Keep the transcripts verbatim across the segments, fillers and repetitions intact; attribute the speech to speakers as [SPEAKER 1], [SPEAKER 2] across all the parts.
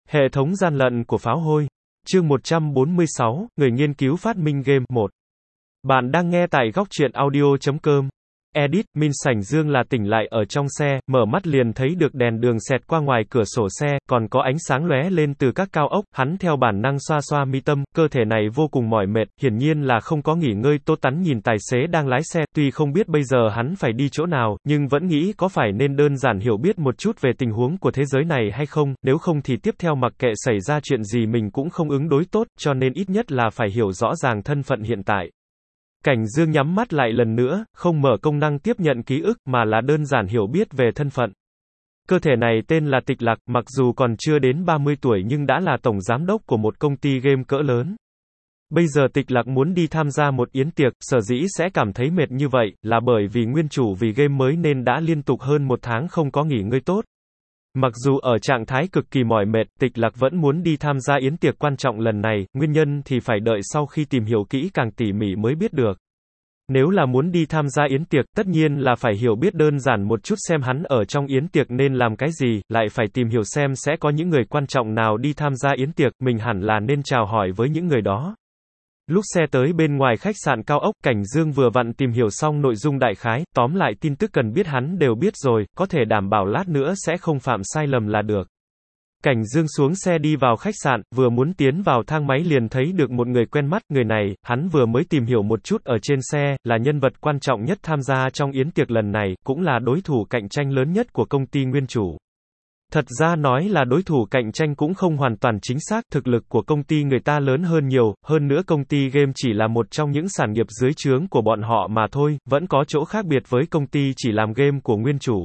[SPEAKER 1] Hệ thống gian lận của pháo hôi. Chương một trăm bốn mươi sáu, người nghiên cứu phát minh game. một. Bạn đang nghe tại góc truyện audio chấm com. Edit, Minh Sảnh Dương là tỉnh lại ở trong xe, mở mắt liền thấy được đèn đường xẹt qua ngoài cửa sổ xe, còn có ánh sáng lóe lên từ các cao ốc, hắn theo bản năng xoa xoa mi tâm, cơ thể này vô cùng mỏi mệt, hiển nhiên là không có nghỉ ngơi. Tô Tắn nhìn tài xế đang lái xe, tuy không biết bây giờ hắn phải đi chỗ nào, nhưng vẫn nghĩ có phải nên đơn giản hiểu biết một chút về tình huống của thế giới này hay không, nếu không thì tiếp theo mặc kệ xảy ra chuyện gì mình cũng không ứng đối tốt, cho nên ít nhất là phải hiểu rõ ràng thân phận hiện tại. Cảnh Dương nhắm mắt lại lần nữa, không mở công năng tiếp nhận ký ức, mà là đơn giản hiểu biết về thân phận. Cơ thể này tên là Tịch Lạc, mặc dù còn chưa đến ba mươi tuổi nhưng đã là tổng giám đốc của một công ty game cỡ lớn. Bây giờ Tịch Lạc muốn đi tham gia một yến tiệc, sở dĩ sẽ cảm thấy mệt như vậy, là bởi vì nguyên chủ vì game mới nên đã liên tục hơn một tháng không có nghỉ ngơi tốt. Mặc dù ở trạng thái cực kỳ mỏi mệt, Tịch Lạc vẫn muốn đi tham gia yến tiệc quan trọng lần này, nguyên nhân thì phải đợi sau khi tìm hiểu kỹ càng tỉ mỉ mới biết được. Nếu là muốn đi tham gia yến tiệc, tất nhiên là phải hiểu biết đơn giản một chút xem hắn ở trong yến tiệc nên làm cái gì, lại phải tìm hiểu xem sẽ có những người quan trọng nào đi tham gia yến tiệc, mình hẳn là nên chào hỏi với những người đó. Lúc xe tới bên ngoài khách sạn cao ốc, Cảnh Dương vừa vặn tìm hiểu xong nội dung đại khái, tóm lại tin tức cần biết hắn đều biết rồi, có thể đảm bảo lát nữa sẽ không phạm sai lầm là được. Cảnh Dương xuống xe đi vào khách sạn, vừa muốn tiến vào thang máy liền thấy được một người quen mắt, người này, hắn vừa mới tìm hiểu một chút ở trên xe, là nhân vật quan trọng nhất tham gia trong yến tiệc lần này, cũng là đối thủ cạnh tranh lớn nhất của công ty nguyên chủ. Thật ra nói là đối thủ cạnh tranh cũng không hoàn toàn chính xác, thực lực của công ty người ta lớn hơn nhiều, hơn nữa công ty game chỉ là một trong những sản nghiệp dưới trướng của bọn họ mà thôi, vẫn có chỗ khác biệt với công ty chỉ làm game của nguyên chủ.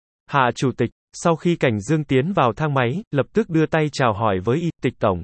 [SPEAKER 1] Hạ chủ tịch, sau khi Cảnh Dương tiến vào thang máy, lập tức đưa tay chào hỏi với y, Tịch tổng.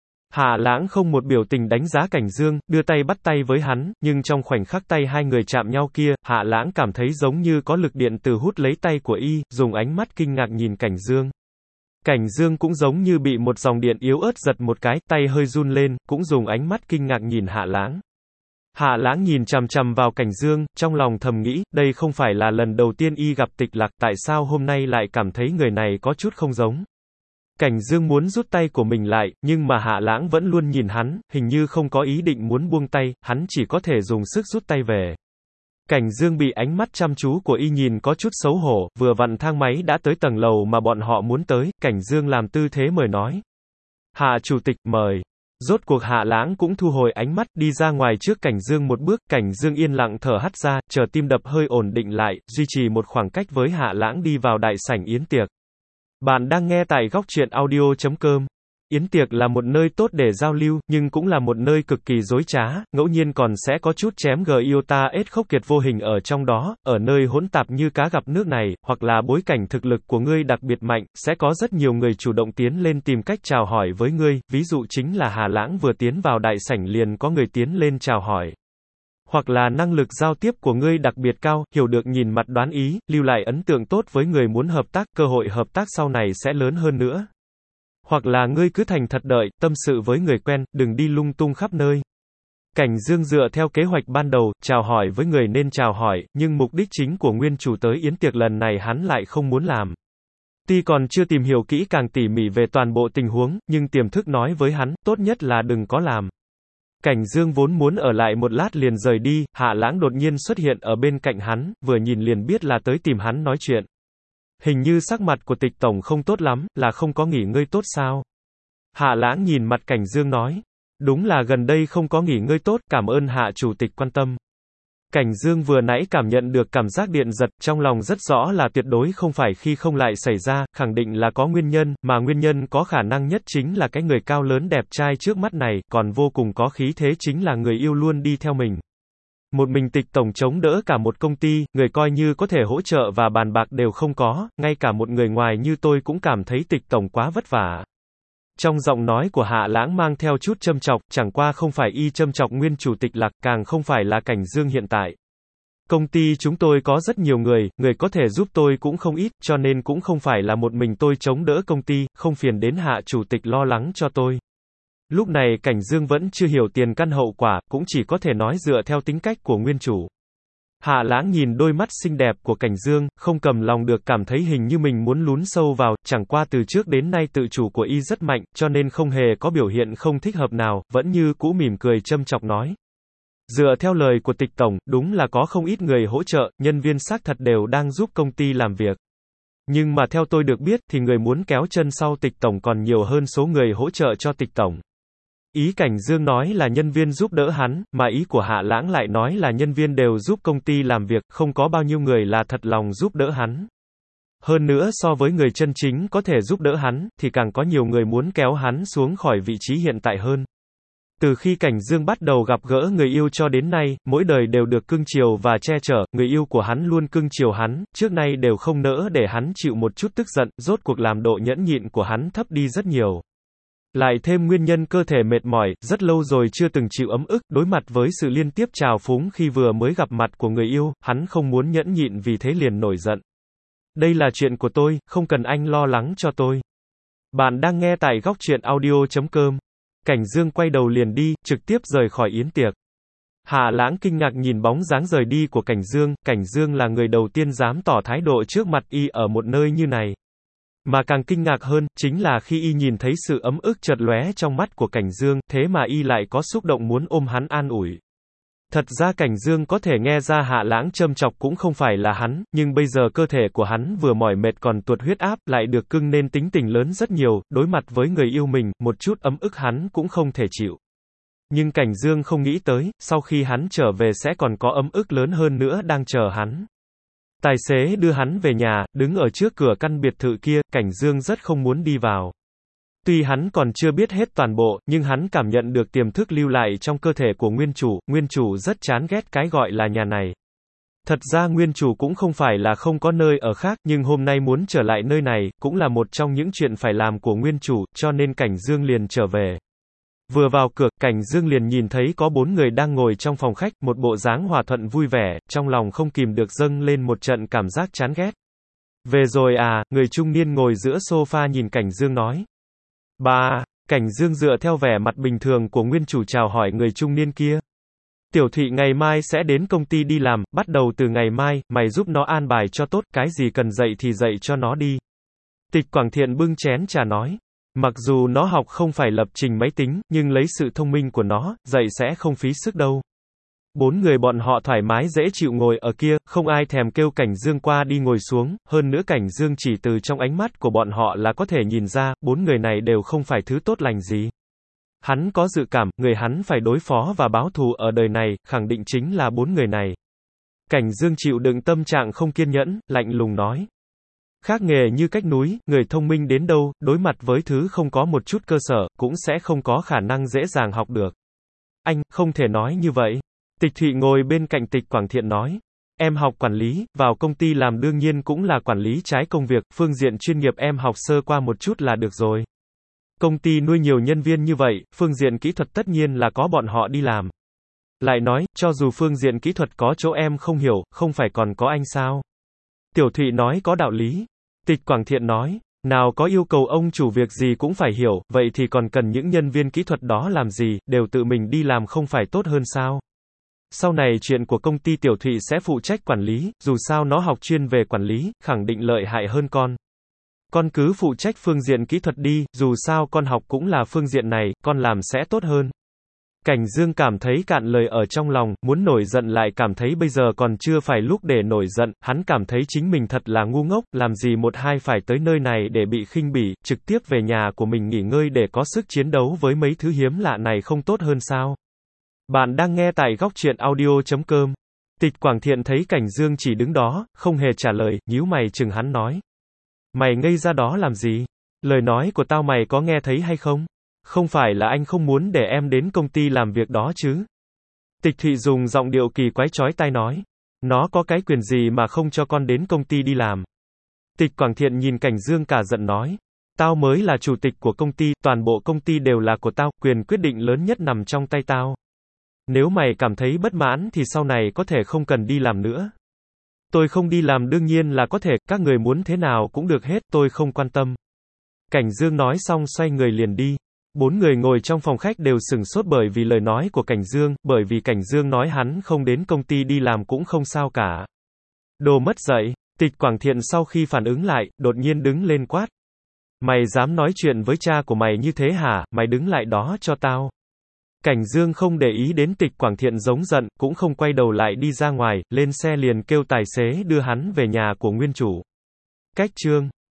[SPEAKER 1] Hạ Lãng không một biểu tình đánh giá Cảnh Dương, đưa tay bắt tay với hắn, nhưng trong khoảnh khắc tay hai người chạm nhau kia, Hạ Lãng cảm thấy giống như có lực điện từ hút lấy tay của y, dùng ánh mắt kinh ngạc nhìn Cảnh Dương. Cảnh Dương cũng giống như bị một dòng điện yếu ớt giật một cái, tay hơi run lên, cũng dùng ánh mắt kinh ngạc nhìn Hạ Lãng. Hạ Lãng nhìn chằm chằm vào Cảnh Dương, trong lòng thầm nghĩ, đây không phải là lần đầu tiên y gặp Tịch Lạc, tại sao hôm nay lại cảm thấy người này có chút không giống. Cảnh Dương muốn rút tay của mình lại, nhưng mà Hạ Lãng vẫn luôn nhìn hắn, hình như không có ý định muốn buông tay, hắn chỉ có thể dùng sức rút tay về. Cảnh Dương bị ánh mắt chăm chú của y nhìn có chút xấu hổ, vừa vặn thang máy đã tới tầng lầu mà bọn họ muốn tới, Cảnh Dương làm tư thế mời nói. Hạ chủ tịch, mời. Rốt cuộc Hạ Lãng cũng thu hồi ánh mắt, đi ra ngoài trước Cảnh Dương một bước, Cảnh Dương yên lặng thở hắt ra, chờ tim đập hơi ổn định lại, duy trì một khoảng cách với Hạ Lãng đi vào đại sảnh yến tiệc. Bạn đang nghe tại góc truyện audio chấm com. Yến tiệc là một nơi tốt để giao lưu, nhưng cũng là một nơi cực kỳ dối trá, ngẫu nhiên còn sẽ có chút chém gió iota ết khốc kiệt vô hình ở trong đó, ở nơi hỗn tạp như cá gặp nước này, hoặc là bối cảnh thực lực của ngươi đặc biệt mạnh, sẽ có rất nhiều người chủ động tiến lên tìm cách chào hỏi với ngươi, ví dụ chính là Hà Lãng vừa tiến vào đại sảnh liền có người tiến lên chào hỏi. Hoặc là năng lực giao tiếp của ngươi đặc biệt cao, hiểu được nhìn mặt đoán ý, lưu lại ấn tượng tốt với người muốn hợp tác, cơ hội hợp tác sau này sẽ lớn hơn nữa. Hoặc là ngươi cứ thành thật đợi, tâm sự với người quen, đừng đi lung tung khắp nơi. Cảnh Dương dựa theo kế hoạch ban đầu, chào hỏi với người nên chào hỏi, nhưng mục đích chính của nguyên chủ tới yến tiệc lần này hắn lại không muốn làm. Tuy còn chưa tìm hiểu kỹ càng tỉ mỉ về toàn bộ tình huống, nhưng tiềm thức nói với hắn, tốt nhất là đừng có làm. Cảnh Dương vốn muốn ở lại một lát liền rời đi, Hạ Lãng đột nhiên xuất hiện ở bên cạnh hắn, vừa nhìn liền biết là tới tìm hắn nói chuyện. Hình như sắc mặt của Tịch tổng không tốt lắm, là không có nghỉ ngơi tốt sao? Hạ Lãng nhìn mặt Cảnh Dương nói. Đúng là gần đây không có nghỉ ngơi tốt, cảm ơn Hạ chủ tịch quan tâm. Cảnh Dương vừa nãy cảm nhận được cảm giác điện giật, trong lòng rất rõ là tuyệt đối không phải khi không lại xảy ra, khẳng định là có nguyên nhân, mà nguyên nhân có khả năng nhất chính là cái người cao lớn đẹp trai trước mắt này, còn vô cùng có khí thế chính là người yêu luôn đi theo mình. Một mình Tịch tổng chống đỡ cả một công ty, người coi như có thể hỗ trợ và bàn bạc đều không có, ngay cả một người ngoài như tôi cũng cảm thấy Tịch tổng quá vất vả. Trong giọng nói của Hạ Lãng mang theo chút châm chọc, chẳng qua không phải y châm chọc nguyên chủ Tịch Lạc, càng không phải là Cảnh Dương hiện tại. Công ty chúng tôi có rất nhiều người, người có thể giúp tôi cũng không ít, cho nên cũng không phải là một mình tôi chống đỡ công ty, không phiền đến Hạ chủ tịch lo lắng cho tôi. Lúc này Cảnh Dương vẫn chưa hiểu tiền căn hậu quả, cũng chỉ có thể nói dựa theo tính cách của nguyên chủ. Hạ Lãng nhìn đôi mắt xinh đẹp của Cảnh Dương, không cầm lòng được cảm thấy hình như mình muốn lún sâu vào, chẳng qua từ trước đến nay tự chủ của y rất mạnh, cho nên không hề có biểu hiện không thích hợp nào, vẫn như cũ mỉm cười châm chọc nói. Dựa theo lời của Tịch tổng, đúng là có không ít người hỗ trợ, nhân viên xác thật đều đang giúp công ty làm việc. Nhưng mà theo tôi được biết, thì người muốn kéo chân sau Tịch tổng còn nhiều hơn số người hỗ trợ cho Tịch tổng. Ý Cảnh Dương nói là nhân viên giúp đỡ hắn, mà ý của Hạ Lãng lại nói là nhân viên đều giúp công ty làm việc, không có bao nhiêu người là thật lòng giúp đỡ hắn. Hơn nữa so với người chân chính có thể giúp đỡ hắn, thì càng có nhiều người muốn kéo hắn xuống khỏi vị trí hiện tại hơn. Từ khi Cảnh Dương bắt đầu gặp gỡ người yêu cho đến nay, mỗi đời đều được cưng chiều và che chở, người yêu của hắn luôn cưng chiều hắn, trước nay đều không nỡ để hắn chịu một chút tức giận, rốt cuộc làm độ nhẫn nhịn của hắn thấp đi rất nhiều. Lại thêm nguyên nhân cơ thể mệt mỏi, rất lâu rồi chưa từng chịu ấm ức, đối mặt với sự liên tiếp trào phúng khi vừa mới gặp mặt của người yêu, hắn không muốn nhẫn nhịn vì thế liền nổi giận. Đây là chuyện của tôi, không cần anh lo lắng cho tôi. Bạn đang nghe tại góc truyện audio chấm com. Cảnh Dương quay đầu liền đi, trực tiếp rời khỏi yến tiệc. Hạ Lãng kinh ngạc nhìn bóng dáng rời đi của Cảnh Dương, Cảnh Dương là người đầu tiên dám tỏ thái độ trước mặt y ở một nơi như này. Mà càng kinh ngạc hơn, chính là khi y nhìn thấy sự ấm ức chợt lóe trong mắt của Cảnh Dương, thế mà y lại có xúc động muốn ôm hắn an ủi. Thật ra Cảnh Dương có thể nghe ra Hạ Lãng châm chọc cũng không phải là hắn, nhưng bây giờ cơ thể của hắn vừa mỏi mệt còn tuột huyết áp, lại được cưng nên tính tình lớn rất nhiều, đối mặt với người yêu mình, một chút ấm ức hắn cũng không thể chịu. Nhưng Cảnh Dương không nghĩ tới, sau khi hắn trở về sẽ còn có ấm ức lớn hơn nữa đang chờ hắn. Tài xế đưa hắn về nhà, đứng ở trước cửa căn biệt thự kia, Cảnh Dương rất không muốn đi vào. Tuy hắn còn chưa biết hết toàn bộ, nhưng hắn cảm nhận được tiềm thức lưu lại trong cơ thể của nguyên chủ, nguyên chủ rất chán ghét cái gọi là nhà này. Thật ra nguyên chủ cũng không phải là không có nơi ở khác, nhưng hôm nay muốn trở lại nơi này, cũng là một trong những chuyện phải làm của nguyên chủ, cho nên Cảnh Dương liền trở về. Vừa vào cửa, Cảnh Dương liền nhìn thấy có bốn người đang ngồi trong phòng khách, một bộ dáng hòa thuận vui vẻ, trong lòng không kìm được dâng lên một trận cảm giác chán ghét. Về rồi à, người trung niên ngồi giữa sofa nhìn Cảnh Dương nói. Bà, Cảnh Dương dựa theo vẻ mặt bình thường của nguyên chủ chào hỏi người trung niên kia. Tiểu Thụy ngày mai sẽ đến công ty đi làm, bắt đầu từ ngày mai, mày giúp nó an bài cho tốt, cái gì cần dạy thì dạy cho nó đi. Tịch Quảng Thiện bưng chén trà nói. Mặc dù nó học không phải lập trình máy tính, nhưng lấy sự thông minh của nó, dạy sẽ không phí sức đâu. Bốn người bọn họ thoải mái dễ chịu ngồi ở kia, không ai thèm kêu Cảnh Dương qua đi ngồi xuống, hơn nữa Cảnh Dương chỉ từ trong ánh mắt của bọn họ là có thể nhìn ra, bốn người này đều không phải thứ tốt lành gì. Hắn có dự cảm, người hắn phải đối phó và báo thù ở đời này, khẳng định chính là bốn người này. Cảnh Dương chịu đựng tâm trạng không kiên nhẫn, lạnh lùng nói. Khác nghề như cách núi, người thông minh đến đâu, đối mặt với thứ không có một chút cơ sở, cũng sẽ không có khả năng dễ dàng học được. Anh, không thể nói như vậy. Tịch Thụy ngồi bên cạnh Tịch Quảng Thiện nói. Em học quản lý, vào công ty làm đương nhiên cũng là quản lý trái công việc, phương diện chuyên nghiệp em học sơ qua một chút là được rồi. Công ty nuôi nhiều nhân viên như vậy, phương diện kỹ thuật tất nhiên là có bọn họ đi làm. Lại nói, cho dù phương diện kỹ thuật có chỗ em không hiểu, không phải còn có anh sao? Tiểu Thụy nói có đạo lý. Tịch Quảng Thiện nói, nào có yêu cầu ông chủ việc gì cũng phải hiểu, vậy thì còn cần những nhân viên kỹ thuật đó làm gì, đều tự mình đi làm không phải tốt hơn sao? Sau này chuyện của công ty Tiểu Thụy sẽ phụ trách quản lý, dù sao nó học chuyên về quản lý, khẳng định lợi hại hơn con. Con cứ phụ trách phương diện kỹ thuật đi, dù sao con học cũng là phương diện này, con làm sẽ tốt hơn. Cảnh Dương cảm thấy cạn lời ở trong lòng, muốn nổi giận lại cảm thấy bây giờ còn chưa phải lúc để nổi giận, hắn cảm thấy chính mình thật là ngu ngốc, làm gì một hai phải tới nơi này để bị khinh bỉ, trực tiếp về nhà của mình nghỉ ngơi để có sức chiến đấu với mấy thứ hiếm lạ này không tốt hơn sao? Bạn đang nghe tại góc truyện audio chấm com. Tịch Quảng Thiện thấy Cảnh Dương chỉ đứng đó, không hề trả lời, nhíu mày chừng hắn nói. Mày ngây ra đó làm gì? Lời nói của tao mày có nghe thấy hay không? Không phải là anh không muốn để em đến công ty làm việc đó chứ? Tịch Thụy dùng giọng điệu kỳ quái chói tai nói. Nó có cái quyền gì mà không cho con đến công ty đi làm? Tịch Quảng Thiện nhìn Cảnh Dương cả giận nói. Tao mới là chủ tịch của công ty, toàn bộ công ty đều là của tao, quyền quyết định lớn nhất nằm trong tay tao. Nếu mày cảm thấy bất mãn thì sau này có thể không cần đi làm nữa. Tôi không đi làm đương nhiên là có thể, các người muốn thế nào cũng được hết, tôi không quan tâm. Cảnh Dương nói xong xoay người liền đi. Bốn người ngồi trong phòng khách đều sửng sốt bởi vì lời nói của Cảnh Dương, bởi vì Cảnh Dương nói hắn không đến công ty đi làm cũng không sao cả. Đồ mất dạy, Tịch Quảng Thiện sau khi phản ứng lại, đột nhiên đứng lên quát. Mày dám nói chuyện với cha của mày như thế hả, mày đứng lại đó cho tao. Cảnh Dương không để ý đến Tịch Quảng Thiện giống giận, cũng không quay đầu lại đi ra ngoài, lên xe liền kêu tài xế đưa hắn về nhà của nguyên chủ. Cách chương